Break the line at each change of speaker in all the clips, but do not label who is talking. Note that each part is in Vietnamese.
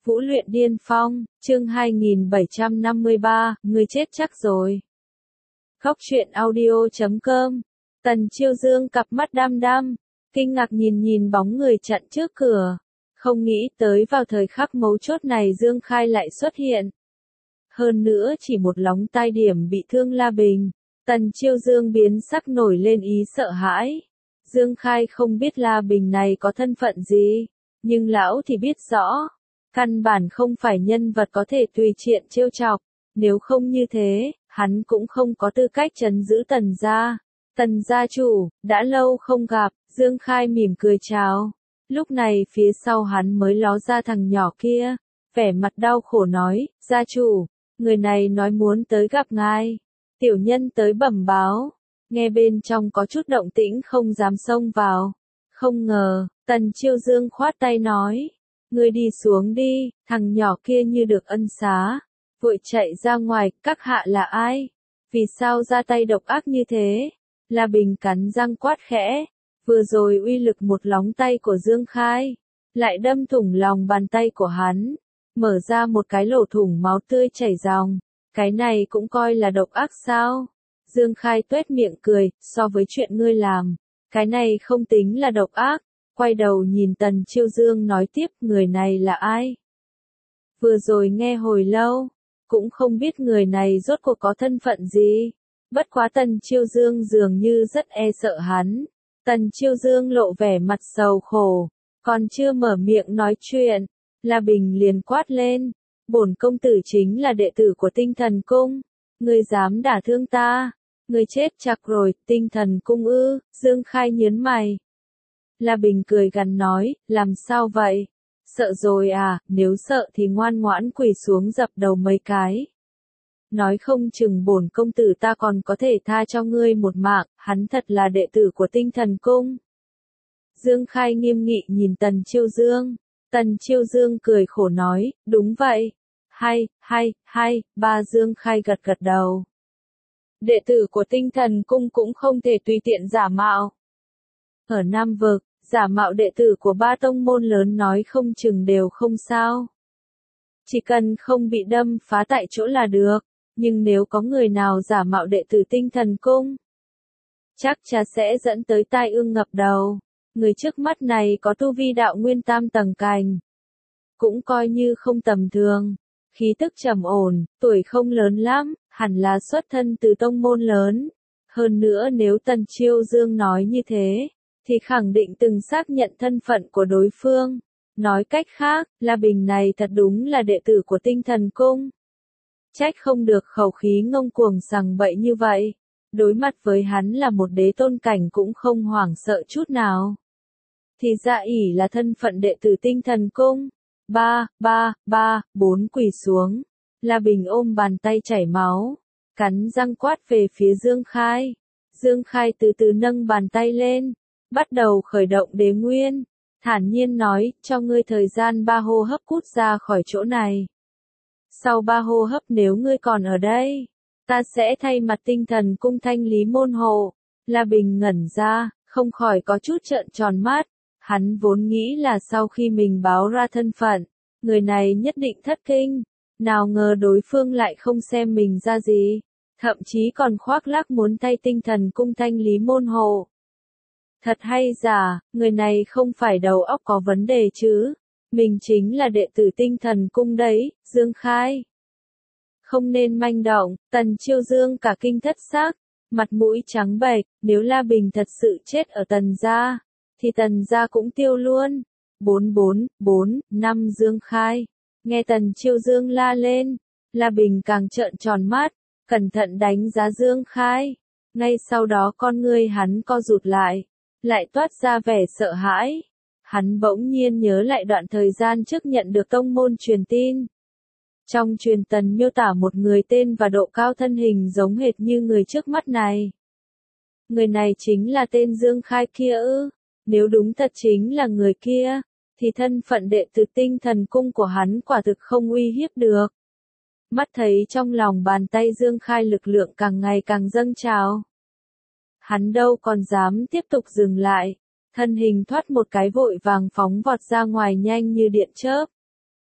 Vũ luyện điên phong, chương 2753, người chết chắc rồi. Khóc chuyện audio.com. Tần Chiêu Dương cặp mắt đăm đăm, kinh ngạc nhìn bóng người chặn trước cửa. Không nghĩ tới vào thời khắc mấu chốt này Dương Khai lại xuất hiện. Hơn nữa chỉ một lóng tai điểm bị thương La Bình. Tần Chiêu Dương biến sắc nổi lên ý sợ hãi. Dương Khai không biết La Bình này có thân phận gì, nhưng lão thì biết rõ. Căn bản không phải nhân vật có thể tùy tiện trêu chọc, nếu không như thế, hắn cũng không có tư cách trấn giữ Tần gia. Tần gia chủ, đã lâu không gặp, Dương Khai mỉm cười chào. Lúc này phía sau hắn mới ló ra thằng nhỏ kia, vẻ mặt đau khổ nói, gia chủ, người này nói muốn tới gặp ngài. Tiểu nhân tới bẩm báo, nghe bên trong có chút động tĩnh không dám xông vào. Không ngờ, Tần Chiêu Dương khoát tay nói. Ngươi đi xuống đi, thằng nhỏ kia như được ân xá, vội chạy ra ngoài, các hạ là ai? Vì sao ra tay độc ác như thế? La Bình cắn răng quát khẽ, vừa rồi uy lực một lóng tay của Dương Khai, lại đâm thủng lòng bàn tay của hắn, mở ra một cái lỗ thủng máu tươi chảy ròng, cái này cũng coi là độc ác sao? Dương Khai tuét miệng cười, so với chuyện ngươi làm, cái này không tính là độc ác. Quay đầu nhìn Tần Chiêu Dương nói tiếp, người này là ai? Vừa rồi nghe hồi lâu, cũng không biết người này rốt cuộc có thân phận gì. Bất quá Tần Chiêu Dương dường như rất e sợ hắn. Tần Chiêu Dương lộ vẻ mặt sầu khổ, còn chưa mở miệng nói chuyện, La Bình liền quát lên. Bổn công tử chính là đệ tử của Tinh Thần Cung. Ngươi dám đả thương ta, ngươi chết chắc rồi. Tinh Thần Cung ư? Dương Khai nhớn mày. La Bình cười gằn nói, làm sao vậy? Sợ rồi à, nếu sợ thì ngoan ngoãn quỳ xuống dập đầu mấy cái. Nói không chừng bổn công tử ta còn có thể tha cho ngươi một mạng, hắn thật là đệ tử của Tinh Thần Cung. Dương Khai nghiêm nghị nhìn Tần Chiêu Dương. Tần Chiêu Dương cười khổ nói, đúng vậy. Hay, ba. Dương Khai gật đầu. Đệ tử của Tinh Thần Cung cũng không thể tùy tiện giả mạo. Ở Nam Vực, giả mạo đệ tử của ba tông môn lớn nói không chừng đều không sao. Chỉ cần không bị đâm phá tại chỗ là được, nhưng nếu có người nào giả mạo đệ tử Tinh Thần Cung, chắc chắn sẽ dẫn tới tai ương ngập đầu. Người trước mắt này có tu vi đạo nguyên tam tầng cành, cũng coi như không tầm thường, khí tức trầm ổn, tuổi không lớn lắm, hẳn là xuất thân từ tông môn lớn. Hơn nữa nếu Tần Chiêu Dương nói như thế, thì khẳng định từng xác nhận thân phận của đối phương. Nói cách khác, La Bình này thật đúng là đệ tử của Tinh Thần Cung. Trách không được khẩu khí ngông cuồng sằng bậy như vậy. Đối mặt với hắn là một đế tôn cảnh cũng không hoảng sợ chút nào. Thì ra ỷ là thân phận đệ tử Tinh Thần Cung. Bốn quỳ xuống. La Bình ôm bàn tay chảy máu, cắn răng quát về phía Dương Khai. Dương Khai từ từ nâng bàn tay lên, bắt đầu khởi động đế nguyên, thản nhiên nói, cho ngươi thời gian 3 hô hấp cút ra khỏi chỗ này. Sau 3 hô hấp nếu ngươi còn ở đây, ta sẽ thay mặt Tinh Thần Cung thanh lý môn hộ. La Bình ngẩn ra, không khỏi có chút trợn tròn mắt, hắn vốn nghĩ là sau khi mình báo ra thân phận, người này nhất định thất kinh, nào ngờ đối phương lại không xem mình ra gì, thậm chí còn khoác lác muốn thay Tinh Thần Cung thanh lý môn hộ. Thật hay giả, người này không phải đầu óc có vấn đề chứ, mình chính là đệ tử Tinh Thần Cung đấy, Dương Khai. Không nên manh động. Tần Chiêu Dương cả kinh thất xác, mặt mũi trắng bệch, nếu La Bình thật sự chết ở Tần gia, thì Tần gia cũng tiêu luôn. 4 Dương Khai. Nghe Tần Chiêu Dương la lên, La Bình càng trợn tròn mắt, cẩn thận đánh giá Dương Khai. Ngay sau đó con ngươi hắn co rụt lại toát ra vẻ sợ hãi. Hắn bỗng nhiên nhớ lại đoạn thời gian trước nhận được tông môn truyền tin. Trong truyền tần miêu tả một người tên và độ cao thân hình giống hệt như người trước mắt này. Người này chính là tên Dương Khai kia ư? Nếu đúng thật chính là người kia, thì thân phận đệ tử Tinh Thần Cung của hắn quả thực không uy hiếp được. Mắt thấy trong lòng bàn tay Dương Khai lực lượng càng ngày càng dâng trào. Hắn đâu còn dám tiếp tục dừng lại, thân hình thoát một cái vội vàng phóng vọt ra ngoài nhanh như điện chớp.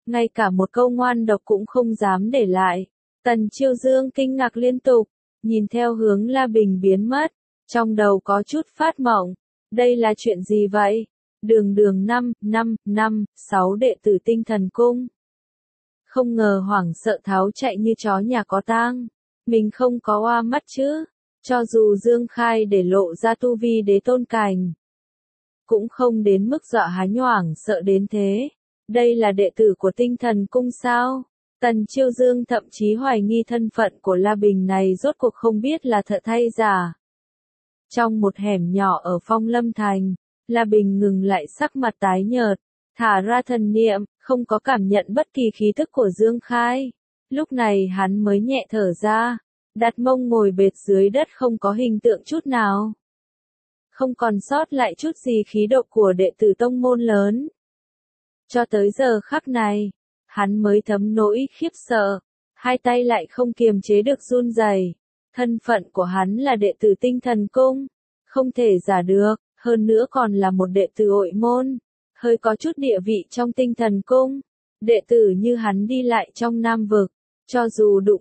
ngay cả một câu ngoan độc cũng không dám để lại. Tần Chiêu Dương kinh ngạc liên tục, nhìn theo hướng La Bình biến mất, trong đầu có chút phát mộng. Đây là chuyện gì vậy? Đường 6 đệ tử Tinh Thần Cung. Không ngờ hoảng sợ tháo chạy như chó nhà có tang. Mình không có oa mắt chứ? Cho dù Dương Khai để lộ ra tu vi đế tôn cảnh, cũng không đến mức dọa há nhoảng sợ đến thế. Đây là đệ tử của Tinh Thần Cung sao? Tần Chiêu Dương thậm chí hoài nghi thân phận của La Bình này rốt cuộc không biết là thật hay giả. Trong một hẻm nhỏ ở Phong Lâm Thành, La Bình ngừng lại, sắc mặt tái nhợt, thả ra thần niệm, không có cảm nhận bất kỳ khí thức của Dương Khai. Lúc này hắn mới nhẹ thở ra, đặt mông ngồi bệt dưới đất không có hình tượng chút nào. Không còn sót lại chút gì khí độ của đệ tử tông môn lớn. Cho tới giờ khắc này, hắn mới thấm nỗi khiếp sợ, hai tay lại không kiềm chế được run rẩy. Thân phận của hắn là đệ tử Tinh Thần Cung, không thể giả được, hơn nữa còn là một đệ tử hội môn, hơi có chút địa vị trong Tinh Thần Cung. Đệ tử như hắn đi lại trong Nam vực, cho dù đụng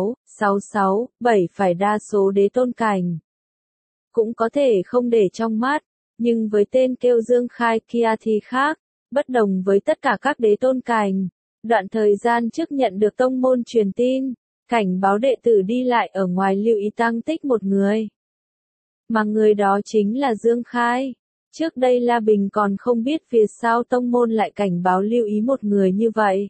7 phải đa số đế tôn cảnh, cũng có thể không để trong mắt, nhưng với tên kêu Dương Khai kia thì khác, bất đồng với tất cả các đế tôn cảnh. Đoạn thời gian trước nhận được tông môn truyền tin, cảnh báo đệ tử đi lại ở ngoài lưu ý tăng tích một người. Mà người đó chính là Dương Khai. Trước đây La Bình còn không biết vì sao tông môn lại cảnh báo lưu ý một người như vậy.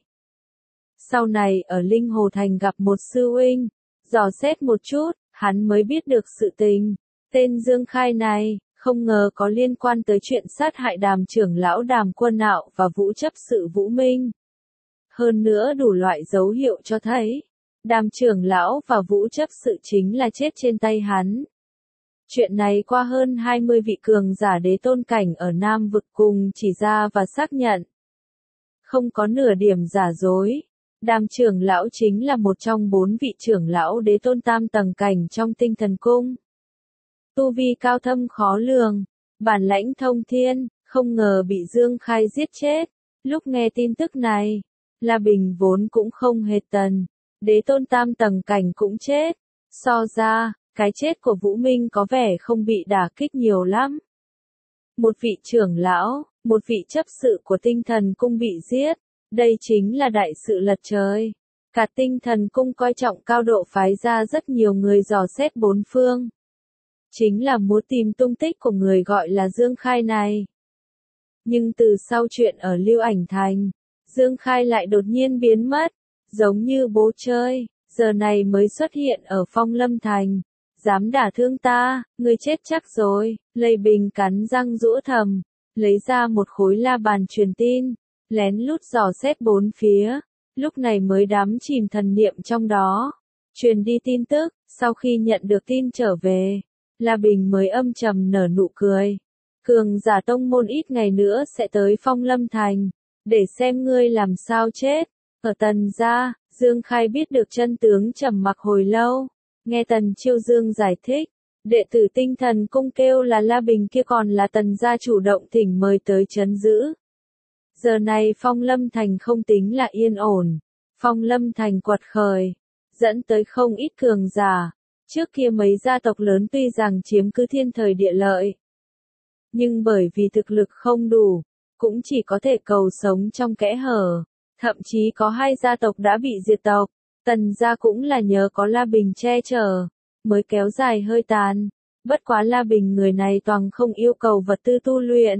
Sau này ở Linh Hồ Thành gặp một sư huynh, dò xét một chút, hắn mới biết được sự tình. Tên Dương Khai này, không ngờ có liên quan tới chuyện sát hại Đàm trưởng lão Đàm Quân Nạo và Vũ chấp sự Vũ Minh. Hơn nữa đủ loại dấu hiệu cho thấy, Đàm trưởng lão và Vũ chấp sự chính là chết trên tay hắn. Chuyện này qua hơn 20 vị cường giả đế tôn cảnh ở Nam vực cùng chỉ ra và xác nhận. Không có nửa điểm giả dối. Đàm trưởng lão chính là một trong 4 vị trưởng lão đế tôn tam tầng cảnh trong Tinh Thần Cung. Tu vi cao thâm khó lường, bản lãnh thông thiên, không ngờ bị Dương Khai giết chết. Lúc nghe tin tức này, La Bình vốn cũng không hề tần, đế tôn tam tầng cảnh cũng chết. So ra, cái chết của Vũ Minh có vẻ không bị đả kích nhiều lắm. Một vị trưởng lão, một vị chấp sự của Tinh Thần Cung bị giết, đây chính là đại sự lật trời. Cả Tinh Thần Cung coi trọng cao độ phái ra rất nhiều người dò xét bốn phương. Chính là muốn tìm tung tích của người gọi là Dương Khai này. Nhưng từ sau chuyện ở Lưu Ảnh Thành, Dương Khai lại đột nhiên biến mất, giống như bố chơi, giờ này mới xuất hiện ở Phong Lâm Thành. Dám đả thương ta, ngươi chết chắc rồi. Lây Bình cắn răng giũa thầm, lấy ra một khối la bàn truyền tin, lén lút dò xét bốn phía, lúc này mới đắm chìm thần niệm trong đó. Truyền đi tin tức, sau khi nhận được tin trở về, La Bình mới âm trầm nở nụ cười. Cường giả tông môn ít ngày nữa sẽ tới Phong Lâm Thành, để xem ngươi làm sao chết. Ở Tần gia, Dương Khai biết được chân tướng trầm mặc hồi lâu. Nghe Tần Chiêu Dương giải thích, đệ tử Tinh Thần Cung kêu là La Bình kia còn là Tần gia chủ động thỉnh mời tới trấn giữ. Giờ này Phong Lâm Thành không tính là yên ổn, Phong Lâm Thành quật khởi, dẫn tới không ít cường giả. Trước kia mấy gia tộc lớn tuy rằng chiếm cứ thiên thời địa lợi, nhưng bởi vì thực lực không đủ, cũng chỉ có thể cầu sống trong kẽ hở. Thậm chí có 2 gia tộc đã bị diệt tộc. Tần gia cũng là nhờ có La Bình che chở, mới kéo dài hơi tàn. Bất quá La Bình người này toàn không yêu cầu vật tư tu luyện,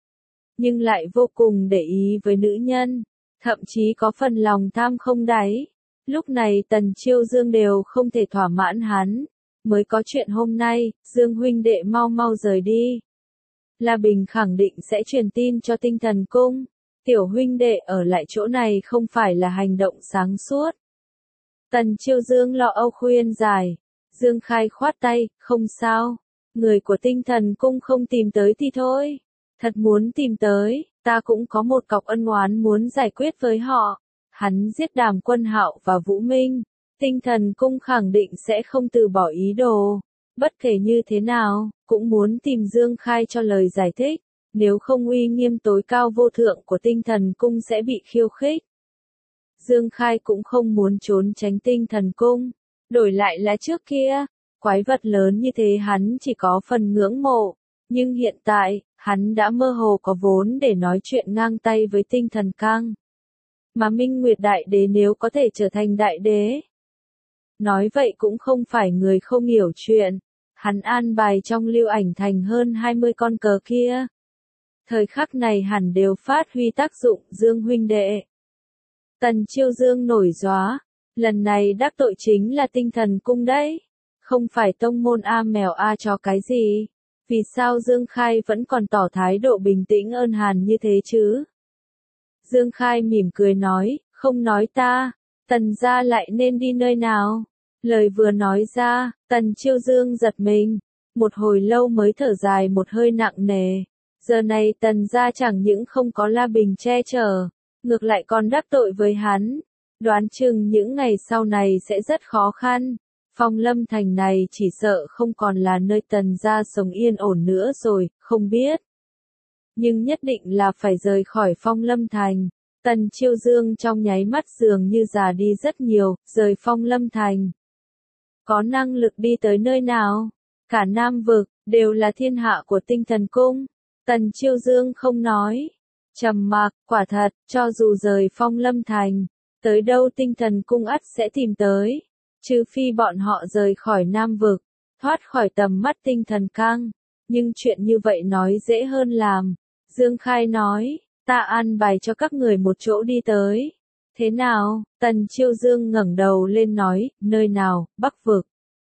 nhưng lại vô cùng để ý với nữ nhân, thậm chí có phần lòng tham không đáy. Lúc này Tần Chiêu Dương đều không thể thỏa mãn hắn, mới có chuyện hôm nay. Dương huynh đệ mau mau rời đi. La Bình khẳng định sẽ truyền tin cho Tinh Thần Cung. Tiểu huynh đệ ở lại chỗ này không phải là hành động sáng suốt. Tần Chiêu Dương lo âu khuyên giải. Dương Khai khoát tay, không sao. Người của Tinh Thần Cung không tìm tới thì thôi. Thật muốn tìm tới, ta cũng có một cọc ân oán muốn giải quyết với họ. Hắn giết Đàm Quân Hạo và Vũ Minh. Tinh Thần Cung khẳng định sẽ không từ bỏ ý đồ. Bất kể như thế nào, cũng muốn tìm Dương Khai cho lời giải thích. Nếu không uy nghiêm tối cao vô thượng của Tinh Thần Cung sẽ bị khiêu khích. Dương Khai cũng không muốn trốn tránh tinh thần cung. Đổi lại là trước kia, quái vật lớn như thế hắn chỉ có phần ngưỡng mộ. Nhưng hiện tại, hắn đã mơ hồ có vốn để nói chuyện ngang tay với tinh thần cang. Mà Minh Nguyệt Đại Đế nếu có thể trở thành Đại Đế. Nói vậy cũng không phải người không hiểu chuyện. Hắn an bài trong Lưu Ảnh Thành hơn 20 con cờ kia. Thời khắc này hẳn đều phát huy tác dụng. Dương huynh đệ. Tần Chiêu Dương nổi gióa. Lần này đắc tội chính là tinh thần cung đấy. Không phải tông môn A mèo A chó cái gì. Vì sao Dương Khai vẫn còn tỏ thái độ bình tĩnh ôn hàn như thế chứ? Dương Khai mỉm cười nói, không nói ta, Tần gia lại nên đi nơi nào? Lời vừa nói ra, Tần Chiêu Dương giật mình, một hồi lâu mới thở dài một hơi nặng nề. Giờ này Tần gia chẳng những không có La Bình che chở, ngược lại còn đắc tội với hắn. Đoán chừng những ngày sau này sẽ rất khó khăn. Phong Lâm Thành này chỉ sợ không còn là nơi Tần gia sống yên ổn nữa rồi, không biết. Nhưng nhất định là phải rời khỏi Phong Lâm Thành. Tần Chiêu Dương trong nháy mắt dường như già đi rất nhiều, rời Phong Lâm Thành. Có năng lực đi tới nơi nào? Cả Nam Vực, đều là thiên hạ của tinh thần cung. Tần Chiêu Dương không nói. Trầm mặc, quả thật, cho dù rời Phong Lâm Thành, tới đâu tinh thần cung ắt sẽ tìm tới. Trừ phi bọn họ rời khỏi Nam Vực, thoát khỏi tầm mắt tinh thần cang. Nhưng chuyện như vậy nói dễ hơn làm. Dương Khai nói, ta an bài cho các người một chỗ đi tới. Thế nào? Tần Chiêu Dương ngẩng đầu lên nói, nơi nào? Bắc Vực.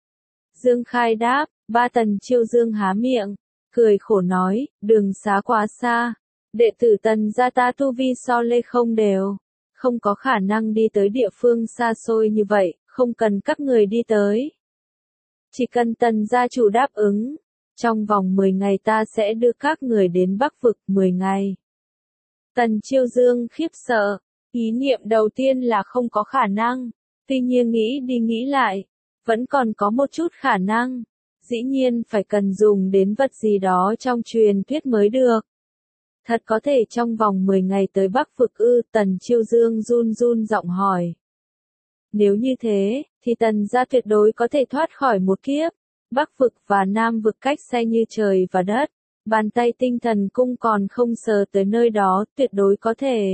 Dương Khai đáp, ba. Tần Chiêu Dương há miệng, cười khổ nói, đường xá quá xa. Đệ tử Tần gia ta tu vi so lê không đều. Không có khả năng đi tới địa phương xa xôi như vậy, không cần các người đi tới. Chỉ cần Tần gia chủ đáp ứng, trong vòng 10 ngày ta sẽ đưa các người đến Bắc Vực. 10 ngày. Tần Chiêu Dương khiếp sợ, ý niệm đầu tiên là không có khả năng, tuy nhiên nghĩ đi nghĩ lại, vẫn còn có một chút khả năng, dĩ nhiên phải cần dùng đến vật gì đó trong truyền thuyết mới được. Thật có thể trong vòng 10 ngày tới Bắc Vực ư? Tần Chiêu Dương run run giọng hỏi. Nếu như thế, thì Tần gia tuyệt đối có thể thoát khỏi một kiếp. Bắc Vực và Nam Vực cách xa như trời và đất. Bàn tay tinh thần cung còn không sờ tới nơi đó, tuyệt đối có thể.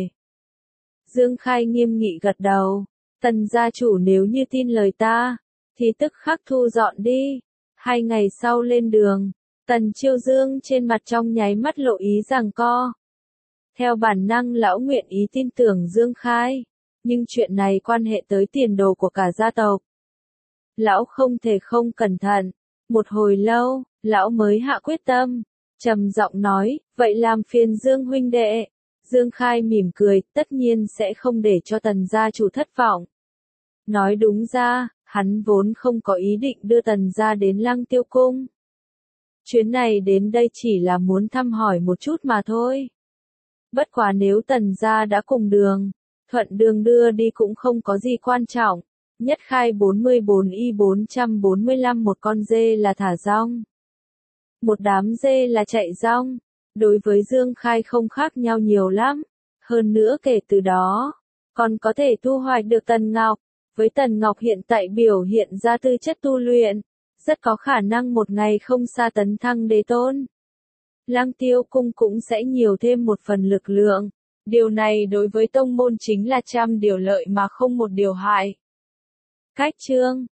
Dương Khai nghiêm nghị gật đầu. Tần gia chủ nếu như tin lời ta, thì tức khắc thu dọn đi. 2 ngày sau lên đường, Tần Chiêu Dương trên mặt trong nháy mắt lộ ý giằng co. Theo bản năng lão nguyện ý tin tưởng Dương Khai, nhưng chuyện này quan hệ tới tiền đồ của cả gia tộc. Lão không thể không cẩn thận. Một hồi lâu, lão mới hạ quyết tâm, trầm giọng nói, vậy làm phiền Dương huynh đệ. Dương Khai mỉm cười, tất nhiên sẽ không để cho Tần gia chủ thất vọng. Nói đúng ra, hắn vốn không có ý định đưa Tần gia đến Lăng Tiêu Cung. Chuyến này đến đây chỉ là muốn thăm hỏi một chút mà thôi. Bất quá nếu Tần gia đã cùng đường, thuận đường đưa đi cũng không có gì quan trọng. Nhất Khai 44Y445 một con dê là thả rong. Một đám dê là chạy rong. Đối với Dương Khai không khác nhau nhiều lắm. Hơn nữa kể từ đó, còn có thể thu hoạch được Tần Ngọc. Với Tần Ngọc hiện tại biểu hiện ra tư chất tu luyện, rất có khả năng một ngày không xa tấn thăng đế tôn. Lăng Tiêu Cung cũng sẽ nhiều thêm một phần lực lượng. Điều này đối với tông môn chính là trăm điều lợi mà không một điều hại. Cách chương